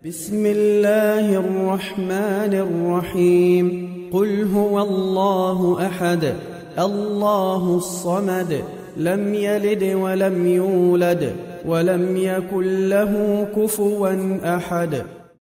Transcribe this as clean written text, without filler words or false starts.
بسم الله الرحمن الرحيم. قل هو الله أحد الله الصمد لم يلد ولم يولد ولم يكن له كفوا أحد.